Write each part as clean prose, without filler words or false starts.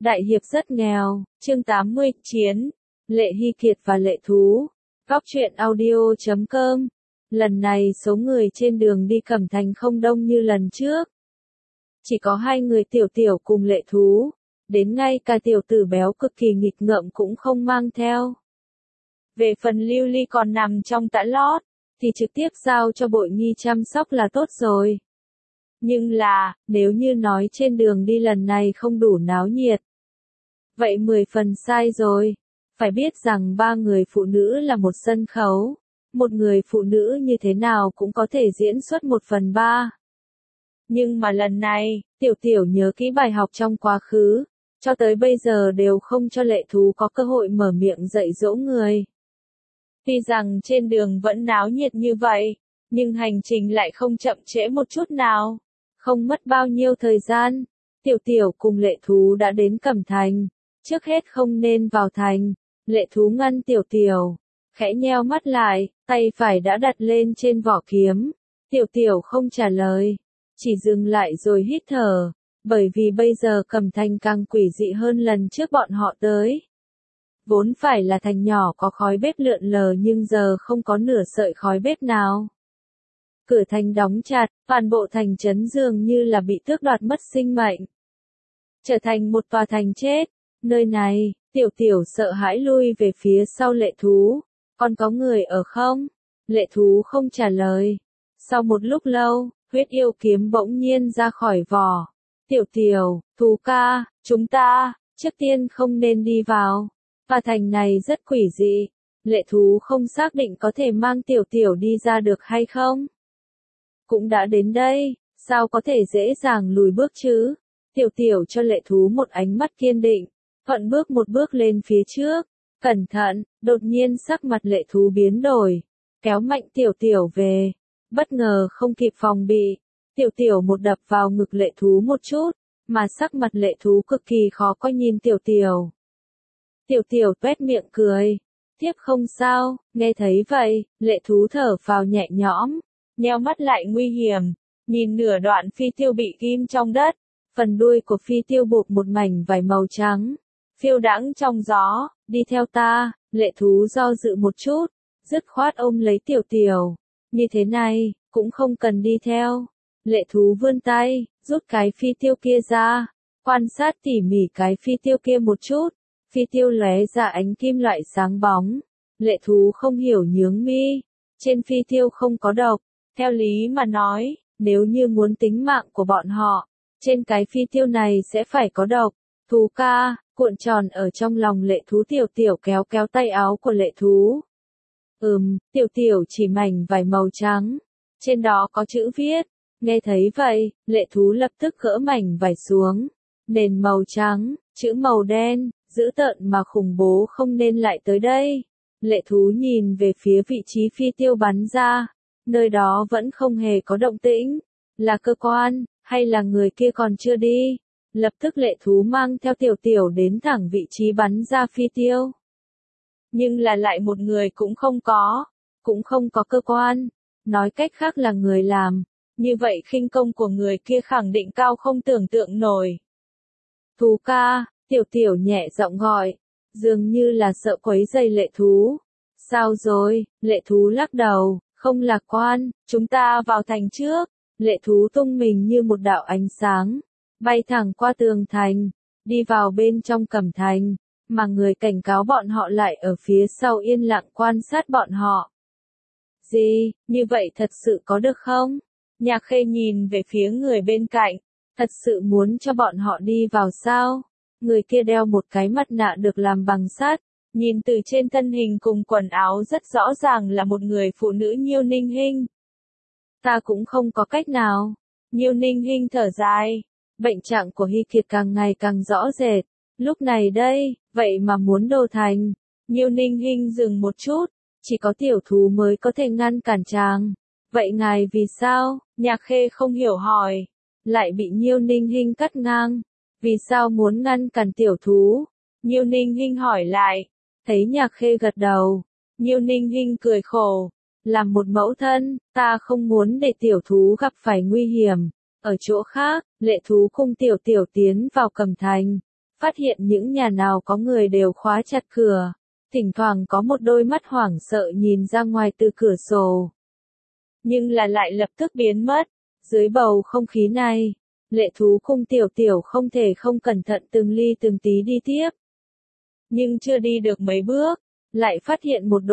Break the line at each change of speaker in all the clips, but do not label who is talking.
Đại hiệp rất nghèo, chương 80, chiến, Lệ Hy Kiệt và Lệ Thú. Góc truyện audio.com. Lần này số người trên đường đi Cẩm Thành không đông như lần trước. Chỉ có hai người Tiểu Tiểu cùng Lệ Thú, đến ngay cả tiểu tử béo cực kỳ nghịch ngợm cũng không mang theo. Về phần Lưu Ly còn nằm trong tã lót, thì trực tiếp giao cho Bội Nghi chăm sóc là tốt rồi. Nhưng là, nếu như nói trên đường đi lần này không đủ náo nhiệt, vậy 10 phần sai rồi. Phải biết rằng ba người phụ nữ là một sân khấu, một người phụ nữ như thế nào cũng có thể diễn xuất 1/3. Nhưng mà lần này, Tiểu Tiểu nhớ kỹ bài học trong quá khứ, cho tới bây giờ đều không cho Lệ Thú có cơ hội mở miệng dạy dỗ người. Tuy rằng trên đường vẫn náo nhiệt như vậy, nhưng hành trình lại không chậm trễ một chút nào. Không mất bao nhiêu thời gian, Tiểu Tiểu cùng Lệ Thú đã đến Cẩm Thành. Trước hết không nên vào thành, Lệ Thú ngăn Tiểu Tiểu, khẽ nheo mắt lại, tay phải đã đặt lên trên vỏ kiếm. Tiểu Tiểu không trả lời, chỉ dừng lại rồi hít thở, bởi vì bây giờ Cẩm Thành càng quỷ dị hơn lần trước bọn họ tới. Vốn phải là thành nhỏ có khói bếp lượn lờ nhưng giờ không có nửa sợi khói bếp nào. Cửa thành đóng chặt, toàn bộ thành trấn dường như là bị tước đoạt mất sinh mệnh, trở thành một tòa thành chết. Nơi này, Tiểu Tiểu sợ hãi lui về phía sau Lệ Thú. Còn có người ở không? Lệ Thú không trả lời. Sau một lúc lâu, huyết yêu kiếm bỗng nhiên ra khỏi vỏ. Tiểu Tiểu, Thú ca, chúng ta, trước tiên không nên đi vào. Tòa thành này rất quỷ dị. Lệ Thú không xác định có thể mang Tiểu Tiểu đi ra được hay không. Cũng đã đến đây, sao có thể dễ dàng lùi bước chứ? Tiểu Tiểu cho Lệ Thú một ánh mắt kiên định, thuận bước một bước lên phía trước. Cẩn thận, đột nhiên sắc mặt Lệ Thú biến đổi, kéo mạnh Tiểu Tiểu về. Bất ngờ không kịp phòng bị, Tiểu Tiểu một đập vào ngực Lệ Thú một chút, mà sắc mặt Lệ Thú cực kỳ khó coi nhìn Tiểu Tiểu. Tiểu Tiểu tuét miệng cười, tiếp không sao. Nghe thấy vậy, Lệ Thú thở phào nhẹ nhõm, nheo mắt lại nguy hiểm, nhìn nửa đoạn phi tiêu bị ghim trong đất, phần đuôi của phi tiêu buộc một mảnh vải màu trắng, phiêu đãng trong gió. Đi theo ta. Lệ Thú do dự một chút, dứt khoát ôm lấy Tiểu Tiểu. Như thế này, cũng không cần đi theo. Lệ Thú vươn tay, rút cái phi tiêu kia ra, quan sát tỉ mỉ cái phi tiêu kia một chút. Phi tiêu lóe ra ánh kim loại sáng bóng. Lệ Thú không hiểu nhướng mi. Trên phi tiêu không có độc. Theo lý mà nói, nếu như muốn tính mạng của bọn họ, trên cái phi tiêu này sẽ phải có độc. Thú ca, cuộn tròn ở trong lòng Lệ Thú. Tiểu Tiểu kéo kéo tay áo của Lệ Thú. Tiểu Tiểu chỉ mảnh vải màu trắng. Trên đó có chữ viết. Nghe thấy vậy, Lệ Thú lập tức gỡ mảnh vải xuống. Nền màu trắng, chữ màu đen, dữ tợn mà khủng bố không nên lại tới đây. Lệ Thú nhìn về phía vị trí phi tiêu bắn ra. Nơi đó vẫn không hề có động tĩnh. Là cơ quan, hay là người kia còn chưa đi? Lập tức Lệ Thú mang theo Tiểu Tiểu đến thẳng vị trí bắn ra phi tiêu. Nhưng là lại một người cũng không có cơ quan. Nói cách khác là người làm. Như vậy khinh công của người kia khẳng định cao không tưởng tượng nổi. Thú ca, Tiểu Tiểu nhẹ giọng gọi, dường như là sợ quấy rầy Lệ Thú. Sao rồi? Lệ Thú lắc đầu, không lạc quan, chúng ta vào thành trước. Lệ Thú tung mình như một đạo ánh sáng, bay thẳng qua tường thành, đi vào bên trong Cẩm Thành, mà người cảnh cáo bọn họ lại ở phía sau yên lặng quan sát bọn họ. Gì, như vậy thật sự có được không? Nhạc Khê nhìn về phía người bên cạnh, thật sự muốn cho bọn họ đi vào sao? Người kia đeo một cái mặt nạ được làm bằng sắt, nhìn từ trên thân hình cùng quần áo rất rõ ràng là một người phụ nữ. Nhiêu Ninh Hinh. Ta cũng không có cách nào. Nhiêu Ninh Hinh thở dài. Bệnh trạng của Hy Kiệt càng ngày càng rõ rệt. Lúc này đây, vậy mà muốn đổ thành. Nhiêu Ninh Hinh dừng một chút. Chỉ có Tiểu Thú mới có thể ngăn cản chàng. Vậy ngài vì sao? Nhạc Khê không hiểu hỏi. Lại bị Nhiêu Ninh Hinh cắt ngang. Vì sao muốn ngăn cản Tiểu Thú? Nhiêu Ninh Hinh hỏi lại. Thấy Nhạc Khê gật đầu. Nhiêu Ninh Hinh cười khổ. Làm một mẫu thân, ta không muốn để Tiểu Thú gặp phải nguy hiểm. Ở chỗ khác, Lệ Thú cùng Tiểu Tiểu tiến vào Cẩm Thành. phát hiện những nhà nào có người đều khóa chặt cửa, thỉnh thoảng có một đôi mắt hoảng sợ nhìn ra ngoài từ cửa sổ. Nhưng là lại lập tức biến mất, dưới bầu không khí này, Lệ Thú Cung Tiểu Tiểu không thể không cẩn thận từng ly từng tí đi tiếp. Nhưng chưa đi được mấy bước, lại phát hiện một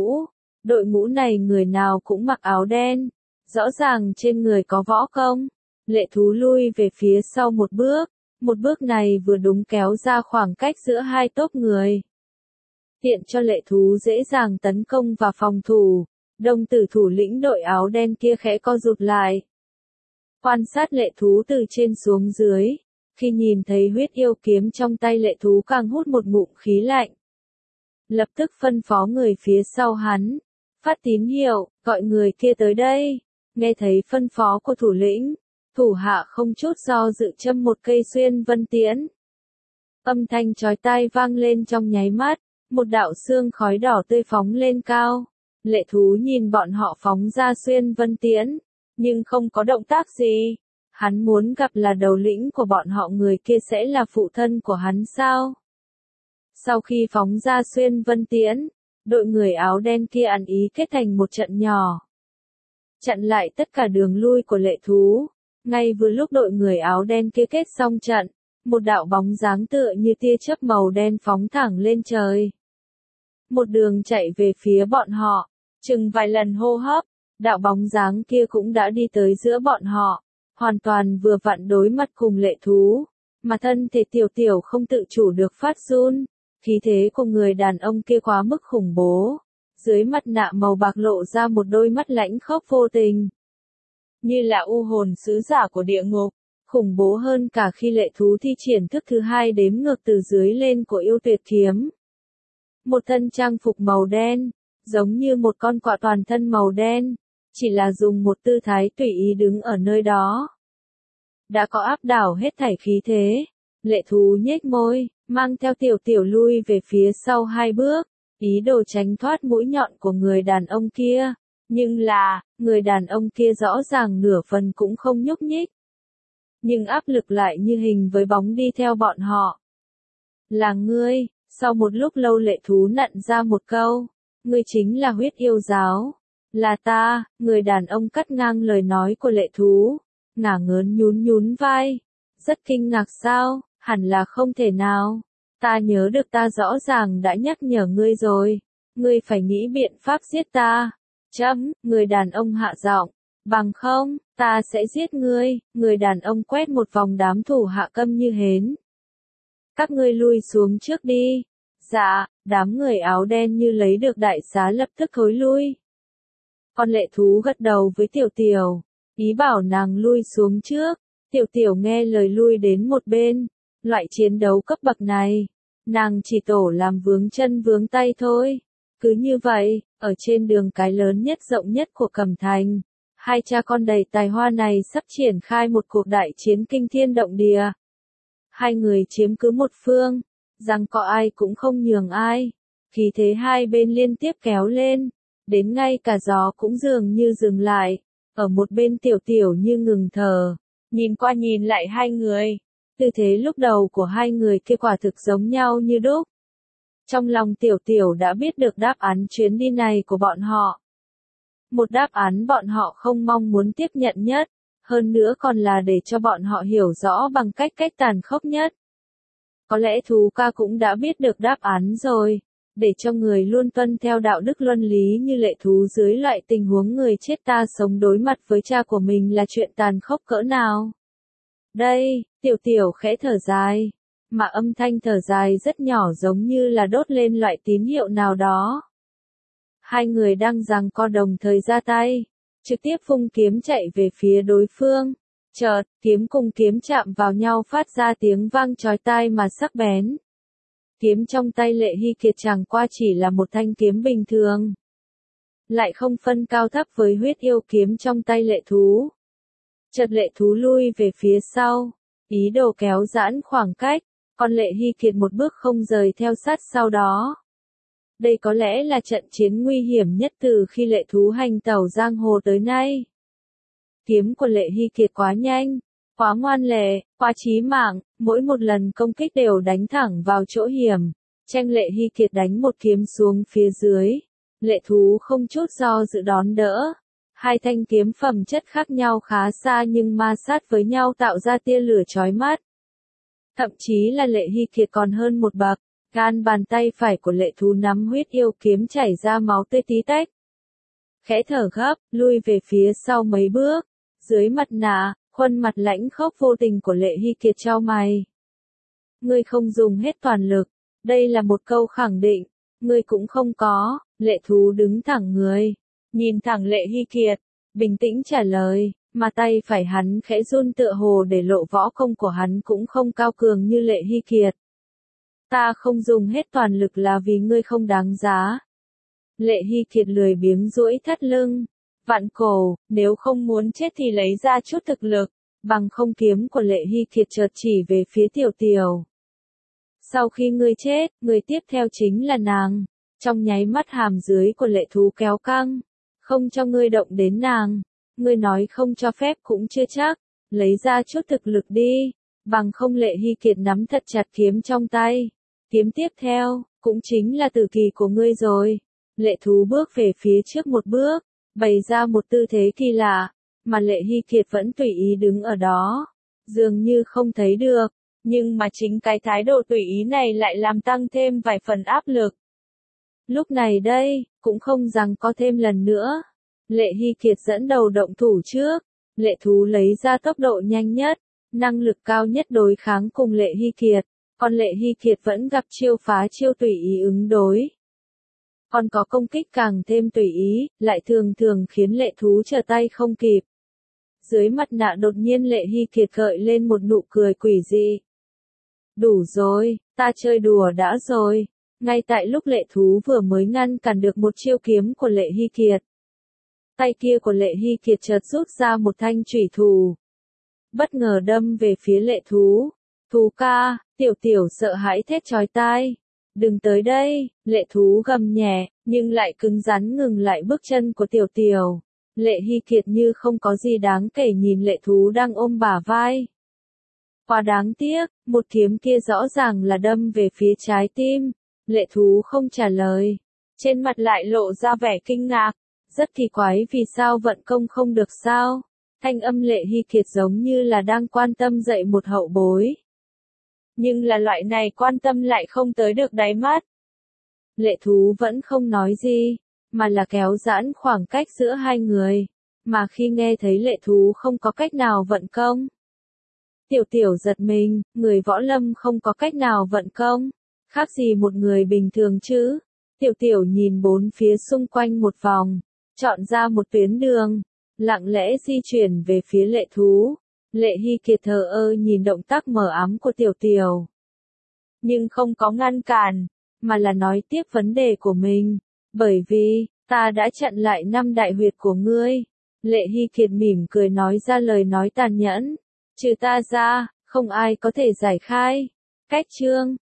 đội ngũ này người nào cũng mặc áo đen, rõ ràng trên người có võ công. Lệ Thú lui về phía sau một bước này vừa đúng kéo ra khoảng cách giữa hai tốp người. Tiện cho Lệ Thú dễ dàng tấn công và phòng thủ, đồng tử thủ lĩnh đội áo đen kia khẽ co rụt lại. Quan sát Lệ Thú từ trên xuống dưới, khi nhìn thấy huyết yêu kiếm trong tay Lệ Thú càng hút một ngụm khí lạnh. Lập tức phân phó người phía sau hắn, phát tín hiệu, gọi người kia tới đây. Nghe thấy phân phó của thủ lĩnh, thủ hạ không chút do dự châm một cây xuyên vân tiễn. Âm thanh chói tai vang lên trong nháy mắt, một đạo xương khói đỏ tươi phóng lên cao. Lệ Thú nhìn bọn họ phóng ra xuyên vân tiễn, nhưng không có động tác gì. Hắn muốn gặp là đầu lĩnh của bọn họ, người kia sẽ là phụ thân của hắn sao? Sau khi phóng ra xuyên vân tiễn, đội người áo đen kia ăn ý kết thành một trận nhỏ, chặn lại tất cả đường lui của Lệ Thú. Ngay vừa lúc đội người áo đen kia kết xong trận, một đạo bóng dáng tựa như tia chớp màu đen phóng thẳng lên trời. Một đường chạy về phía bọn họ, chừng vài lần hô hấp, đạo bóng dáng kia cũng đã đi tới giữa bọn họ, hoàn toàn vừa vặn đối mặt cùng Lệ Thú, mà thân thể Tiểu Tiểu không tự chủ được phát run. Khí thế của người đàn ông kia quá mức khủng bố, dưới mặt nạ màu bạc lộ ra một đôi mắt lãnh khốc vô tình, như là u hồn sứ giả của địa ngục, khủng bố hơn cả khi Lệ Thú thi triển thức thứ hai đếm ngược từ dưới lên của yêu tuyệt kiếm. Một thân trang phục màu đen, giống như một con quạ toàn thân màu đen, chỉ là dùng một tư thái tùy ý đứng ở nơi đó, đã có áp đảo hết thảy khí thế. Lệ Thú nhếch môi, mang theo Tiểu Tiểu lui về phía sau hai bước, ý đồ tránh thoát mũi nhọn của người đàn ông kia. Nhưng là, người đàn ông kia rõ ràng nửa phần cũng không nhúc nhích. Nhưng áp lực lại như hình với bóng đi theo bọn họ. Là ngươi, sau một lúc lâu Lệ Thú nặn ra một câu, ngươi chính là huyết yêu giáo. Là ta, người đàn ông cắt ngang lời nói của Lệ Thú, ngả ngớn nhún vai. Rất kinh ngạc sao, hẳn là không thể nào. Ta nhớ được ta rõ ràng đã nhắc nhở ngươi rồi, ngươi phải nghĩ biện pháp giết ta. Người đàn ông hạ giọng, bằng không, ta sẽ giết ngươi. Người đàn ông quét một vòng đám thủ hạ câm như hến. Các ngươi lui xuống trước đi. Dạ, đám người áo đen như lấy được đại xá lập tức thối lui. Con Lệ Thú gật đầu với Tiểu Tiểu, ý bảo nàng lui xuống trước. Tiểu Tiểu nghe lời lui đến một bên. Loại chiến đấu cấp bậc này, nàng chỉ tổ làm vướng chân vướng tay thôi. Cứ như vậy, ở trên đường cái lớn nhất rộng nhất của Cẩm Thành, hai cha con đầy tài hoa này sắp triển khai một cuộc đại chiến kinh thiên động địa. Hai người chiếm cứ một phương, rằng có ai cũng không nhường ai. Khí thế hai bên liên tiếp kéo lên, đến ngay cả gió cũng dường như dừng lại. Ở một bên Tiểu Tiểu như ngừng thở, nhìn qua nhìn lại hai người. Tư thế lúc đầu của hai người kia quả thực giống nhau như đúc. Trong lòng Tiểu Tiểu đã biết được đáp án chuyến đi này của bọn họ. Một đáp án bọn họ không mong muốn tiếp nhận nhất, hơn nữa còn là để cho bọn họ hiểu rõ bằng cách tàn khốc nhất. Có lẽ Thú Ca cũng đã biết được đáp án rồi, để cho người luôn tuân theo đạo đức luân lý như Lệ Thú dưới loại tình huống người chết ta sống đối mặt với cha của mình là chuyện tàn khốc cỡ nào. Đây, Tiểu Tiểu khẽ thở dài, mà âm thanh thở dài rất nhỏ giống như là đốt lên loại tín hiệu nào đó. Hai người đang giằng co đồng thời ra tay, trực tiếp vung kiếm chạy về phía đối phương. Chợt, kiếm cùng kiếm chạm vào nhau phát ra tiếng vang chói tai mà sắc bén. Kiếm trong tay Lệ Hy Kiệt chẳng qua chỉ là một thanh kiếm bình thường, lại không phân cao thấp với huyết yêu kiếm trong tay Lệ Thú. Chợt Lệ Thú lui về phía sau, ý đồ kéo giãn khoảng cách, còn Lệ Hy Kiệt một bước không rời theo sát sau đó. Đây có lẽ là trận chiến nguy hiểm nhất từ khi Lệ Thú hành tẩu giang hồ tới nay. Kiếm của Lệ Hy Kiệt quá nhanh, Quá ngoan lệ, quá chí mạng, mỗi một lần công kích đều đánh thẳng vào chỗ hiểm. Tranh Lệ Hy Kiệt đánh một kiếm xuống phía dưới. Lệ thú không chút do dự đón đỡ. Hai thanh kiếm phẩm chất khác nhau khá xa nhưng ma sát với nhau tạo ra tia lửa chói mắt. Thậm chí là Lệ Hy Kiệt còn hơn một bậc. Gan bàn tay phải của lệ thú nắm huyết yêu kiếm chảy ra máu tươi tí tách. Khẽ thở gấp, lui về phía sau mấy bước. Dưới mặt nạ, khuôn mặt lãnh khốc vô tình của Lệ Hy Kiệt chau mày. Ngươi không dùng hết toàn lực. Đây là một câu khẳng định. Ngươi cũng không có. Lệ thú đứng thẳng người. Nhìn thẳng Lệ Hy Kiệt. Bình tĩnh trả lời. Mà tay phải hắn khẽ run tựa hồ để lộ võ công của hắn cũng không cao cường như Lệ Hy Kiệt. Ta không dùng hết toàn lực là vì ngươi không đáng giá. Lệ Hy Kiệt lười biếng duỗi thắt lưng. Vặn cổ, nếu không muốn chết thì lấy ra chút thực lực. Bằng không kiếm của Lệ Hy Kiệt chợt chỉ về phía Tiểu Tiểu. Sau khi ngươi chết, người tiếp theo chính là nàng. Trong nháy mắt hàm dưới của lệ thú kéo căng. Không cho ngươi động đến nàng. Ngươi nói không cho phép cũng chưa chắc. Lấy ra chút thực lực đi. Bằng không Lệ Hy Kiệt nắm thật chặt kiếm trong tay. Kiếm tiếp theo, cũng chính là tử kỳ của ngươi rồi. Lệ thú bước về phía trước một bước, bày ra một tư thế kỳ lạ, mà Lệ Hy Kiệt vẫn tùy ý đứng ở đó. Dường như không thấy được, nhưng mà chính cái thái độ tùy ý này lại làm tăng thêm vài phần áp lực. Lúc này đây, cũng không rằng có thêm lần nữa. Lệ Hy Kiệt dẫn đầu động thủ trước, lệ thú lấy ra tốc độ nhanh nhất, năng lực cao nhất đối kháng cùng Lệ Hy Kiệt. Còn Lệ Hy Kiệt vẫn gặp chiêu phá chiêu tùy ý ứng đối. Còn có công kích càng thêm tùy ý, lại thường thường khiến lệ thú trở tay không kịp. Dưới mặt nạ đột nhiên Lệ Hy Kiệt gợi lên một nụ cười quỷ dị. Đủ rồi, ta chơi đùa đã rồi. Ngay tại lúc lệ thú vừa mới ngăn cản được một chiêu kiếm của Lệ Hy Kiệt. Tay kia của Lệ Hy Kiệt chợt rút ra một thanh chủy thủ. Bất ngờ đâm về phía lệ thú. Thú ca, Tiểu Tiểu sợ hãi thét chói tai. Đừng tới đây, lệ thú gầm nhẹ, nhưng lại cứng rắn ngừng lại bước chân của Tiểu Tiểu. Lệ Hy Kiệt như không có gì đáng kể nhìn lệ thú đang ôm bả vai. Quá đáng tiếc, một kiếm kia rõ ràng là đâm về phía trái tim. Lệ thú không trả lời. Trên mặt lại lộ ra vẻ kinh ngạc. Rất kỳ quái vì sao vận công không được sao. Thanh âm Lệ Hy Kiệt giống như là đang quan tâm dạy một hậu bối. Nhưng là loại này quan tâm lại không tới được đáy mắt. Lệ thú vẫn không nói gì, mà là kéo giãn khoảng cách giữa hai người. Mà khi nghe thấy lệ thú không có cách nào vận công. Tiểu Tiểu giật mình, người võ lâm không có cách nào vận công. Khác gì một người bình thường chứ. Tiểu Tiểu nhìn bốn phía xung quanh một vòng, chọn ra một tuyến đường, lặng lẽ di chuyển về phía lệ thú. Lệ Hy Kiệt thờ ơ nhìn động tác mờ ám của Tiểu Tiểu. Nhưng không có ngăn cản, mà là nói tiếp vấn đề của mình. Bởi vì, ta đã chặn lại 5 đại huyệt của ngươi. Lệ Hy Kiệt mỉm cười nói ra lời nói tàn nhẫn. Trừ ta ra, không ai có thể giải khai. Cách chương